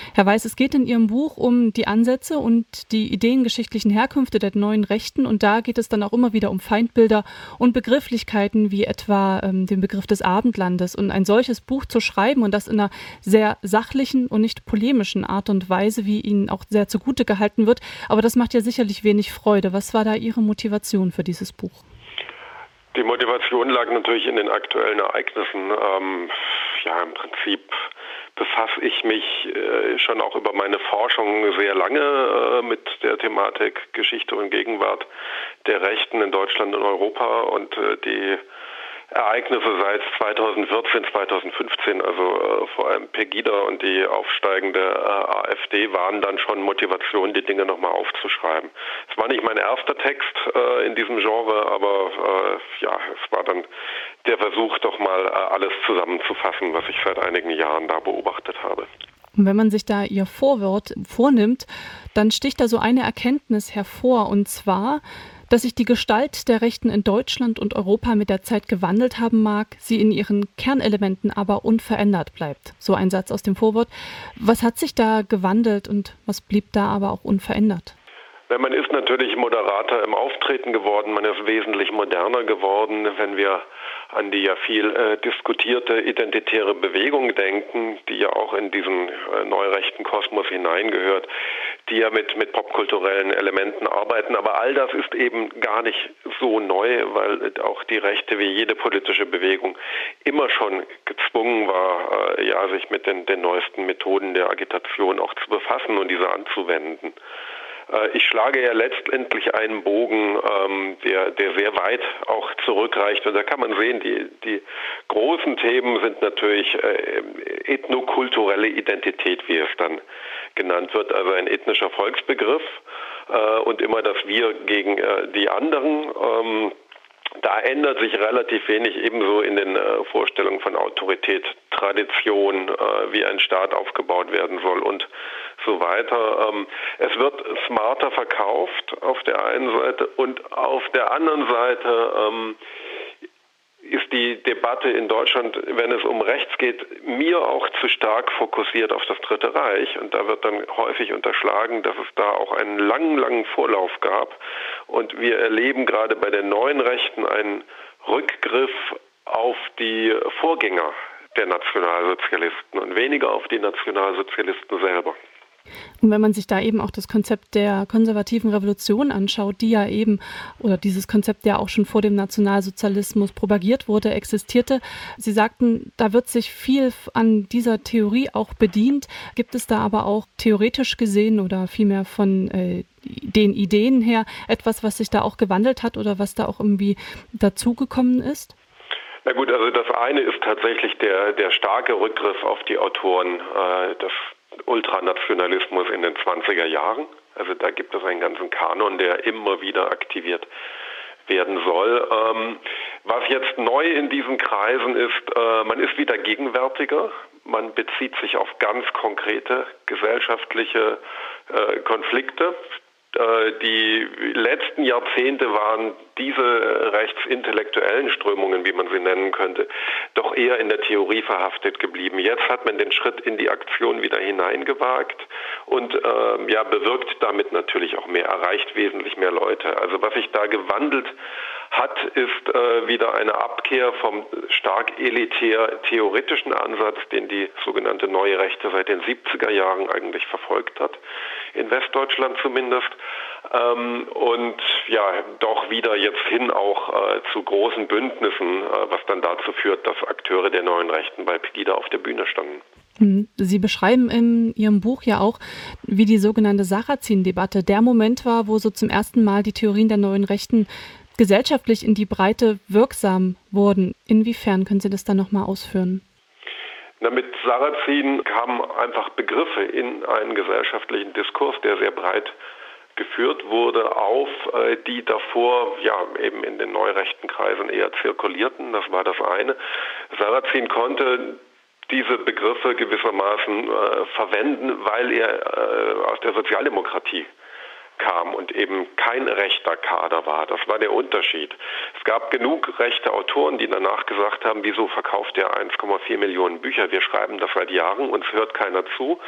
Herr Weiß, es geht in Ihrem Buch um die Ansätze und die ideengeschichtlichen Herkünfte der neuen Rechten. Und da geht es dann auch immer wieder um Feindbilder und Begrifflichkeiten wie etwa den Begriff des Abendlandes. Und ein solches Buch zu schreiben und das in einer sehr sachlichen und nicht polemischen Art und Weise, wie Ihnen auch sehr zugute gehalten wird. Aber das macht ja sicherlich wenig Freude. Was war da Ihre Motivation für dieses Buch? Die Motivation lag natürlich in den aktuellen Ereignissen. Im Prinzip befasse ich mich schon auch über meine Forschung sehr lange mit der Thematik Geschichte und Gegenwart der Rechten in Deutschland und Europa und die Ereignisse seit 2014, 2015, also vor allem Pegida und die aufsteigende AfD, waren dann schon Motivation, die Dinge nochmal aufzuschreiben. Es war nicht mein erster Text in diesem Genre, aber es war dann der Versuch, doch mal alles zusammenzufassen, was ich seit einigen Jahren da beobachtet habe. Und wenn man sich da Ihr Vorwort vornimmt, dann sticht da so eine Erkenntnis hervor, und zwar, dass sich die Gestalt der Rechten in Deutschland und Europa mit der Zeit gewandelt haben mag, sie in ihren Kernelementen aber unverändert bleibt. So ein Satz aus dem Vorwort. Was hat sich da gewandelt und was blieb da aber auch unverändert? Man ist natürlich moderater im Auftreten geworden, man ist wesentlich moderner geworden, wenn wir an die ja viel diskutierte identitäre Bewegung denken, die ja auch in diesen neurechten Kosmos hineingehört, die ja mit popkulturellen Elementen arbeiten. Aber all das ist eben gar nicht so neu, weil auch die Rechte wie jede politische Bewegung immer schon gezwungen war, sich mit den neuesten Methoden der Agitation auch zu befassen und diese anzuwenden. Ich schlage ja letztendlich einen Bogen, der sehr weit auch zurückreicht. Und da kann man sehen, die großen Themen sind natürlich ethnokulturelle Identität, wie es dann genannt wird, also ein ethnischer Volksbegriff und immer das Wir gegen die anderen. Da ändert sich relativ wenig, ebenso in den Vorstellungen von Autorität, Tradition, wie ein Staat aufgebaut werden soll und so weiter. Es wird smarter verkauft auf der einen Seite und auf der anderen Seite ist die Debatte in Deutschland, wenn es um Rechts geht, mir auch zu stark fokussiert auf das Dritte Reich. Und da wird dann häufig unterschlagen, dass es da auch einen langen Vorlauf gab. Und wir erleben gerade bei den neuen Rechten einen Rückgriff auf die Vorgänger der Nationalsozialisten und weniger auf die Nationalsozialisten selber. Und wenn man sich da eben auch das Konzept der konservativen Revolution anschaut, die ja eben, oder dieses Konzept, der auch schon vor dem Nationalsozialismus propagiert wurde, existierte. Sie sagten, da wird sich viel an dieser Theorie auch bedient. Gibt es da aber auch theoretisch gesehen oder vielmehr von den Ideen her etwas, was sich da auch gewandelt hat oder was da auch irgendwie dazugekommen ist? Na gut, also das eine ist tatsächlich der starke Rückgriff auf die Autoren des Ultranationalismus in den 20er Jahren. Also da gibt es einen ganzen Kanon, der immer wieder aktiviert werden soll. Was jetzt neu in diesen Kreisen ist, man ist wieder gegenwärtiger. Man bezieht sich auf ganz konkrete gesellschaftliche Konflikte. Die letzten Jahrzehnte waren diese rechtsintellektuellen Strömungen, wie man sie nennen könnte, doch eher in der Theorie verhaftet geblieben. Jetzt hat man den Schritt in die Aktion wieder hineingewagt und bewirkt damit natürlich auch mehr, erreicht wesentlich mehr Leute. Also was sich da gewandelt hat, ist wieder eine Abkehr vom stark elitär-theoretischen Ansatz, den die sogenannte Neue Rechte seit den 70er Jahren eigentlich verfolgt hat, in Westdeutschland zumindest, und doch wieder jetzt hin auch zu großen Bündnissen, was dann dazu führt, dass Akteure der Neuen Rechten bei Pegida auf der Bühne standen. Sie beschreiben in Ihrem Buch ja auch, wie die sogenannte Sarrazin-Debatte der Moment war, wo so zum ersten Mal die Theorien der Neuen Rechten gesellschaftlich in die Breite wirksam wurden. Inwiefern können Sie das dann nochmal ausführen? Mit Sarrazin kamen einfach Begriffe in einen gesellschaftlichen Diskurs, der sehr breit geführt wurde, auf, die davor eben in den neurechten Kreisen eher zirkulierten. Das war das eine. Sarrazin konnte diese Begriffe gewissermaßen verwenden, weil er aus der Sozialdemokratie kam und eben kein rechter Kader war. Das war der Unterschied. Es gab genug rechte Autoren, die danach gesagt haben, wieso verkauft er 1,4 Millionen Bücher? Wir schreiben das seit Jahren, uns hört keiner zu.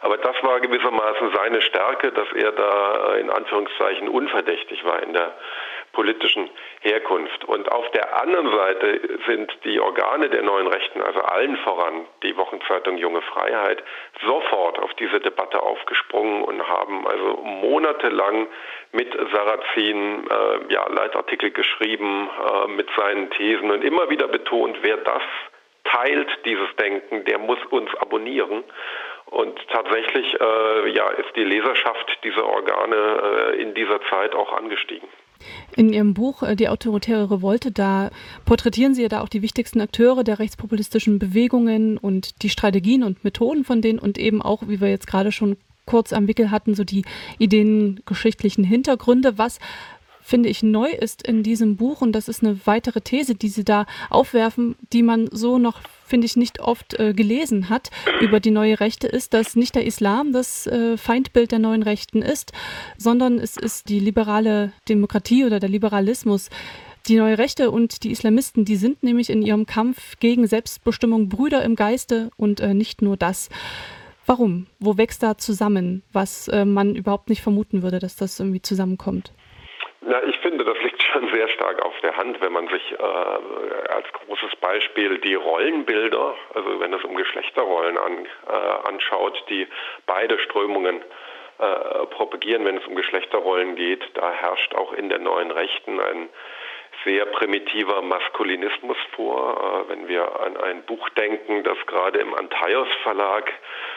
Aber das war gewissermaßen seine Stärke, dass er da in Anführungszeichen unverdächtig war in der politischen Herkunft. Und auf der anderen Seite sind die Organe der neuen Rechten, also allen voran die Wochenzeitung Junge Freiheit, sofort auf diese Debatte aufgesprungen und haben also monatelang mit Sarrazin Leitartikel geschrieben, mit seinen Thesen und immer wieder betont, wer das teilt, dieses Denken, der muss uns abonnieren. Und tatsächlich ist die Leserschaft dieser Organe in dieser Zeit auch angestiegen. In Ihrem Buch Die autoritäre Revolte, da porträtieren Sie ja da auch die wichtigsten Akteure der rechtspopulistischen Bewegungen und die Strategien und Methoden von denen und eben auch, wie wir jetzt gerade schon kurz am Wickel hatten, so die ideengeschichtlichen Hintergründe. Was, finde ich, neu ist in diesem Buch, und das ist eine weitere These, die Sie da aufwerfen, die man so noch, finde ich, nicht oft gelesen hat über die neue Rechte, ist, dass nicht der Islam das Feindbild der neuen Rechten ist, sondern es ist die liberale Demokratie oder der Liberalismus. Die neue Rechte und die Islamisten, die sind nämlich in ihrem Kampf gegen Selbstbestimmung Brüder im Geiste und nicht nur das. Warum? Wo wächst da zusammen, was man überhaupt nicht vermuten würde, dass das irgendwie zusammenkommt? Na, ich finde, das liegt schon sehr stark auf der Hand, wenn man sich als großes Beispiel die Rollenbilder, also wenn es um Geschlechterrollen anschaut, die beide Strömungen propagieren, wenn es um Geschlechterrollen geht. Da herrscht auch in der neuen Rechten ein sehr primitiver Maskulinismus vor. Wenn wir an ein Buch denken, das gerade im Antaios Verlag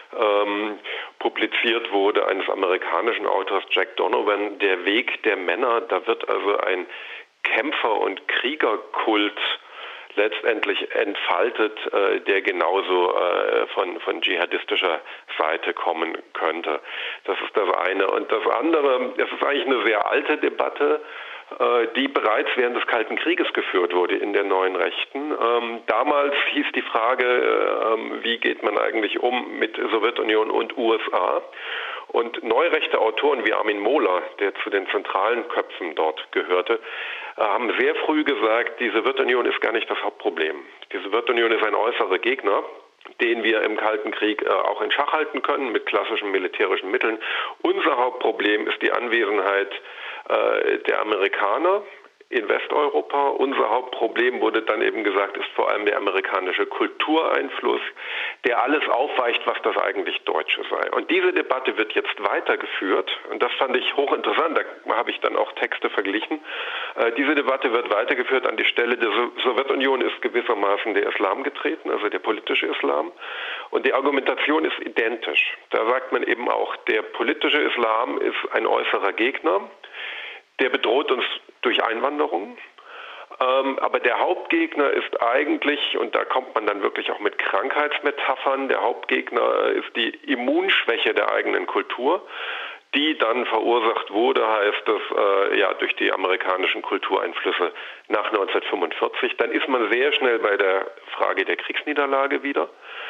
publiziert wurde, eines amerikanischen Autors Jack Donovan, Der Weg der Männer, da wird also ein Kämpfer- und Kriegerkult letztendlich entfaltet, der genauso von dschihadistischer Seite kommen könnte. Das ist das eine. Und das andere, es ist eigentlich eine sehr alte Debatte, die bereits während des Kalten Krieges geführt wurde in der neuen Rechten. Damals hieß die Frage, wie geht man eigentlich um mit Sowjetunion und USA? Und neurechte Autoren wie Armin Mohler, der zu den zentralen Köpfen dort gehörte, haben sehr früh gesagt, die Sowjetunion ist gar nicht das Hauptproblem. Die Sowjetunion ist ein äußerer Gegner, den wir im Kalten Krieg auch in Schach halten können mit klassischen militärischen Mitteln. Unser Hauptproblem ist die Anwesenheit der Amerikaner in Westeuropa. Unser Hauptproblem, wurde dann eben gesagt, ist vor allem der amerikanische Kultureinfluss, der alles aufweicht, was das eigentlich Deutsche sei. Und diese Debatte wird jetzt weitergeführt, und das fand ich hochinteressant, da habe ich dann auch Texte verglichen. Diese Debatte wird weitergeführt an die Stelle der Sowjetunion, ist gewissermaßen der Islam getreten, also der politische Islam. Und die Argumentation ist identisch. Da sagt man eben auch, der politische Islam ist ein äußerer Gegner, der bedroht uns durch Einwanderung. Aber der Hauptgegner ist eigentlich, und da kommt man dann wirklich auch mit Krankheitsmetaphern, der Hauptgegner ist die Immunschwäche der eigenen Kultur, die dann verursacht wurde, heißt es, durch die amerikanischen Kultureinflüsse nach 1945. Dann ist man sehr schnell bei der Frage der Kriegsniederlage wieder.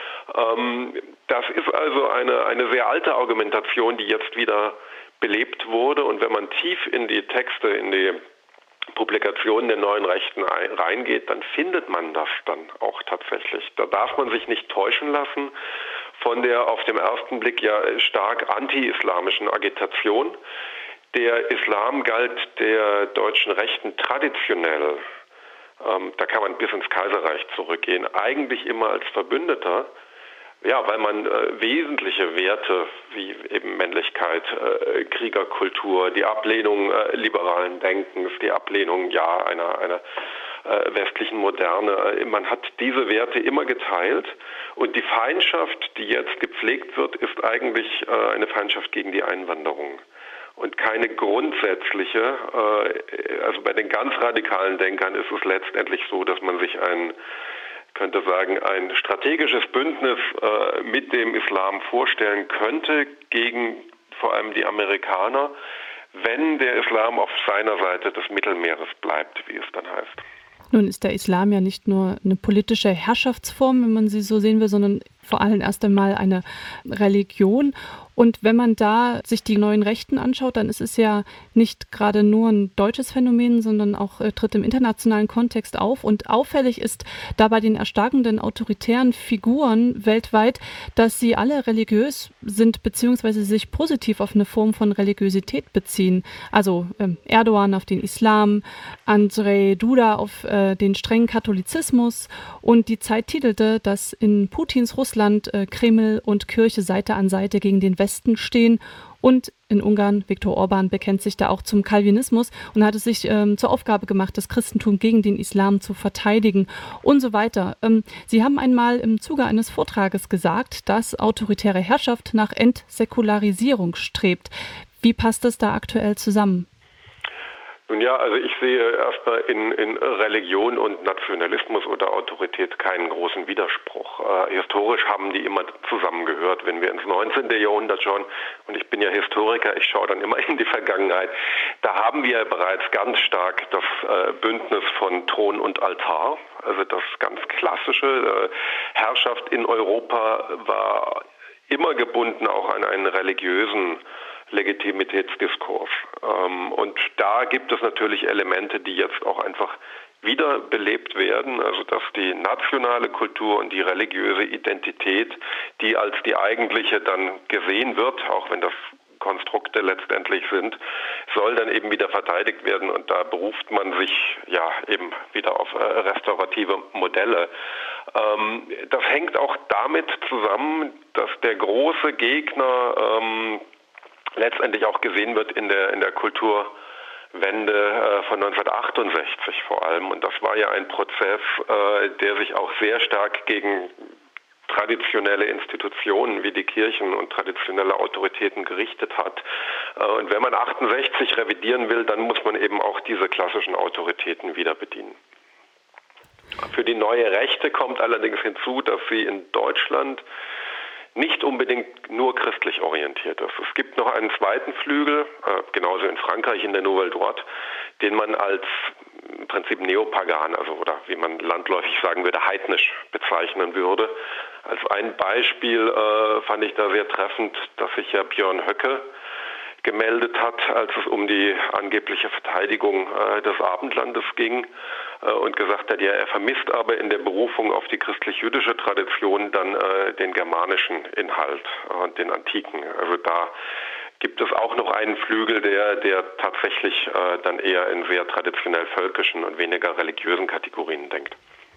Das ist also eine sehr alte Argumentation, die jetzt wieder belebt wurde. Und wenn man tief in die Texte, in die Publikationen der neuen Rechten reingeht, dann findet man das dann auch tatsächlich. Da darf man sich nicht täuschen lassen von der auf den ersten Blick ja stark anti-islamischen Agitation. Der Islam galt der deutschen Rechten traditionell, da kann man bis ins Kaiserreich zurückgehen, eigentlich immer als Verbündeter. Ja, weil man wesentliche Werte wie eben Männlichkeit, Kriegerkultur, die Ablehnung liberalen Denkens, die Ablehnung einer westlichen Moderne, man hat diese Werte immer geteilt, und die Feindschaft, die jetzt gepflegt wird, ist eigentlich eine Feindschaft gegen die Einwanderung und keine grundsätzliche. Also bei den ganz radikalen Denkern ist es letztendlich so, dass man sich ein strategisches Bündnis mit dem Islam vorstellen könnte gegen vor allem die Amerikaner, wenn der Islam auf seiner Seite des Mittelmeeres bleibt, wie es dann heißt. Nun ist der Islam ja nicht nur eine politische Herrschaftsform, wenn man sie so sehen will, sondern vor allem erst einmal eine Religion. Und wenn man da sich die neuen Rechten anschaut, dann ist es ja nicht gerade nur ein deutsches Phänomen, sondern auch tritt im internationalen Kontext auf. Und auffällig ist da bei den erstarkenden autoritären Figuren weltweit, dass sie alle religiös sind beziehungsweise sich positiv auf eine Form von Religiosität beziehen. Also Erdogan auf den Islam, Andrzej Duda auf den strengen Katholizismus, und die Zeit titelte, dass in Putins Russland Kreml und Kirche Seite an Seite gegen den Westen stehen, und in Ungarn, Viktor Orban bekennt sich da auch zum Calvinismus und hat es sich zur Aufgabe gemacht, das Christentum gegen den Islam zu verteidigen und so weiter. Sie haben einmal im Zuge eines Vortrages gesagt, dass autoritäre Herrschaft nach Entsäkularisierung strebt. Wie passt das da aktuell zusammen? Nun ja, also ich sehe erstmal in Religion und Nationalismus oder Autorität keinen großen Widerspruch. Historisch haben die immer zusammengehört. Wenn wir ins 19. Jahrhundert schauen, und ich bin ja Historiker, ich schaue dann immer in die Vergangenheit, da haben wir bereits ganz stark das Bündnis von Thron und Altar, also das ganz klassische. Herrschaft in Europa war immer gebunden auch an einen religiösen Legitimitätsdiskurs. Und da gibt es natürlich Elemente, die jetzt auch einfach wiederbelebt werden, also dass die nationale Kultur und die religiöse Identität, die als die eigentliche dann gesehen wird, auch wenn das Konstrukte letztendlich sind, soll dann eben wieder verteidigt werden, und da beruft man sich ja eben wieder auf restaurative Modelle. Das hängt auch damit zusammen, dass der große Gegner letztendlich auch gesehen wird in der Kulturwende von 1968 vor allem. Und das war ja ein Prozess, der sich auch sehr stark gegen traditionelle Institutionen wie die Kirchen und traditionelle Autoritäten gerichtet hat. Und wenn man 68 revidieren will, dann muss man eben auch diese klassischen Autoritäten wieder bedienen. Für die neue Rechte kommt allerdings hinzu, dass sie in Deutschland nicht unbedingt nur christlich orientiert ist. Es gibt noch einen zweiten Flügel, genauso in Frankreich in der Nouvelle Droite, den man als im Prinzip neopagan, also oder wie man landläufig sagen würde, heidnisch bezeichnen würde. Als ein Beispiel fand ich da sehr treffend, dass sich ja Björn Höcke gemeldet hat, als es um die angebliche Verteidigung des Abendlandes ging und gesagt hat, ja, er vermisst aber in der Berufung auf die christlich-jüdische Tradition dann den germanischen Inhalt und den antiken. Also da gibt es auch noch einen Flügel, der tatsächlich dann eher in sehr traditionell völkischen und weniger religiösen Kategorien denkt.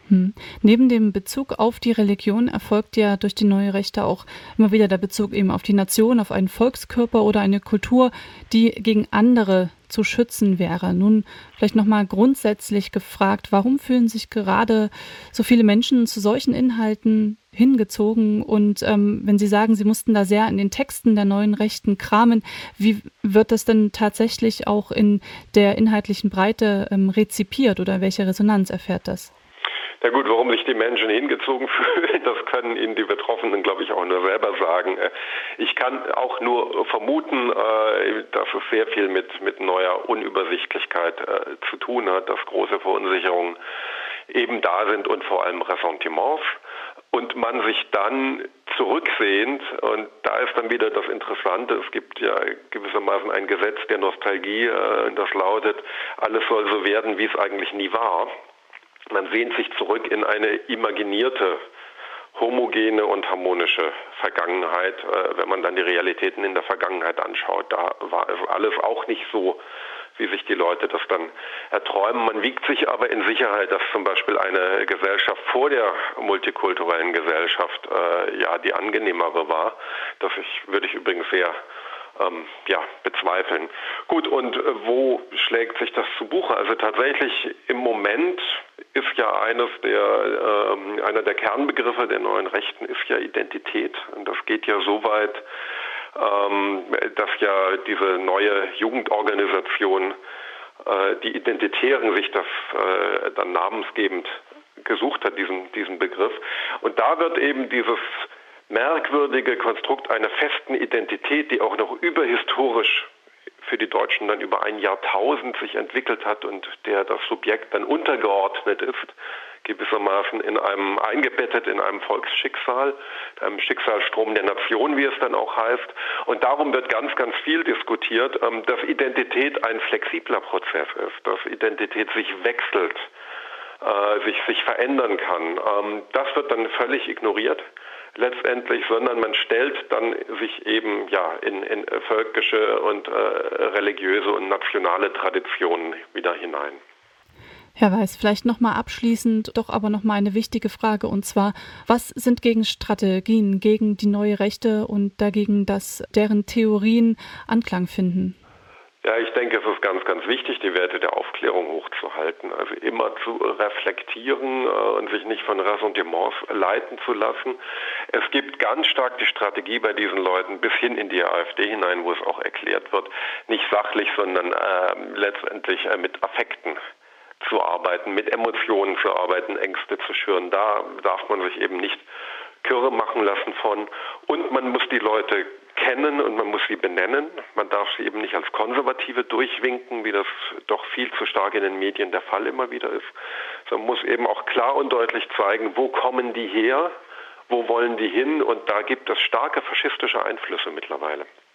Neben dem Bezug auf die Religion erfolgt ja durch die neue Rechte auch immer wieder der Bezug eben auf die Nation, auf einen Volkskörper oder eine Kultur, die gegen andere zu schützen wäre. Nun vielleicht nochmal grundsätzlich gefragt, warum fühlen sich gerade so viele Menschen zu solchen Inhalten hingezogen? Und wenn Sie sagen, Sie mussten da sehr in den Texten der neuen Rechten kramen, wie wird das denn tatsächlich auch in der inhaltlichen Breite rezipiert oder welche Resonanz erfährt das? Na gut, warum sich die Menschen hingezogen fühlen, das können Ihnen die Betroffenen, glaube ich, auch nur selber sagen. Ich kann auch nur vermuten, dass es sehr viel mit neuer Unübersichtlichkeit zu tun hat, dass große Verunsicherungen eben da sind und vor allem Ressentiments. Und man sich dann zurücksehnt, und da ist dann wieder das Interessante, es gibt ja gewissermaßen ein Gesetz der Nostalgie, das lautet, alles soll so werden, wie es eigentlich nie war. Man sehnt sich zurück in eine imaginierte, homogene und harmonische Vergangenheit. Wenn man dann die Realitäten in der Vergangenheit anschaut, da war es alles auch nicht so, wie sich die Leute das dann erträumen. Man wiegt sich aber in Sicherheit, dass zum Beispiel eine Gesellschaft vor der multikulturellen Gesellschaft die angenehmere war. Das würde ich übrigens sehr bezweifeln. Gut, und wo schlägt sich das zu Buche? Also tatsächlich im Moment ist ja einer der Kernbegriffe der neuen Rechten ist ja Identität. Und das geht ja so weit, dass ja diese neue Jugendorganisation, die Identitären, sich das dann namensgebend gesucht hat, diesen Begriff. Und da wird eben dieses merkwürdige Konstrukt einer festen Identität, die auch noch überhistorisch für die Deutschen dann über ein Jahrtausend sich entwickelt hat und der das Subjekt dann untergeordnet ist, gewissermaßen eingebettet in einem Volksschicksal, einem Schicksalsstrom der Nation, wie es dann auch heißt. Und darum wird ganz, ganz viel diskutiert, dass Identität ein flexibler Prozess ist, dass Identität sich wechselt, sich verändern kann. Das wird dann völlig ignoriert letztendlich, sondern man stellt dann sich eben in völkische und religiöse und nationale Traditionen wieder hinein. Herr Weiß, vielleicht nochmal abschließend, doch aber nochmal eine wichtige Frage, und zwar, was sind Gegenstrategien gegen die neue Rechte und dagegen, dass deren Theorien Anklang finden? Ja, ich denke, es ist ganz, ganz wichtig, die Werte der Aufklärung hochzuhalten. Also immer zu reflektieren und sich nicht von Ressentiments leiten zu lassen. Es gibt ganz stark die Strategie bei diesen Leuten bis hin in die AfD hinein, wo es auch erklärt wird, nicht sachlich, sondern letztendlich mit Affekten zu arbeiten, mit Emotionen zu arbeiten, Ängste zu schüren. Da darf man sich eben nicht kirre machen lassen von. Und man muss die Leute kennen und man muss sie benennen. Man darf sie eben nicht als Konservative durchwinken, wie das doch viel zu stark in den Medien der Fall immer wieder ist. Sondern man muss eben auch klar und deutlich zeigen, wo kommen die her, wo wollen die hin, und da gibt es starke faschistische Einflüsse mittlerweile.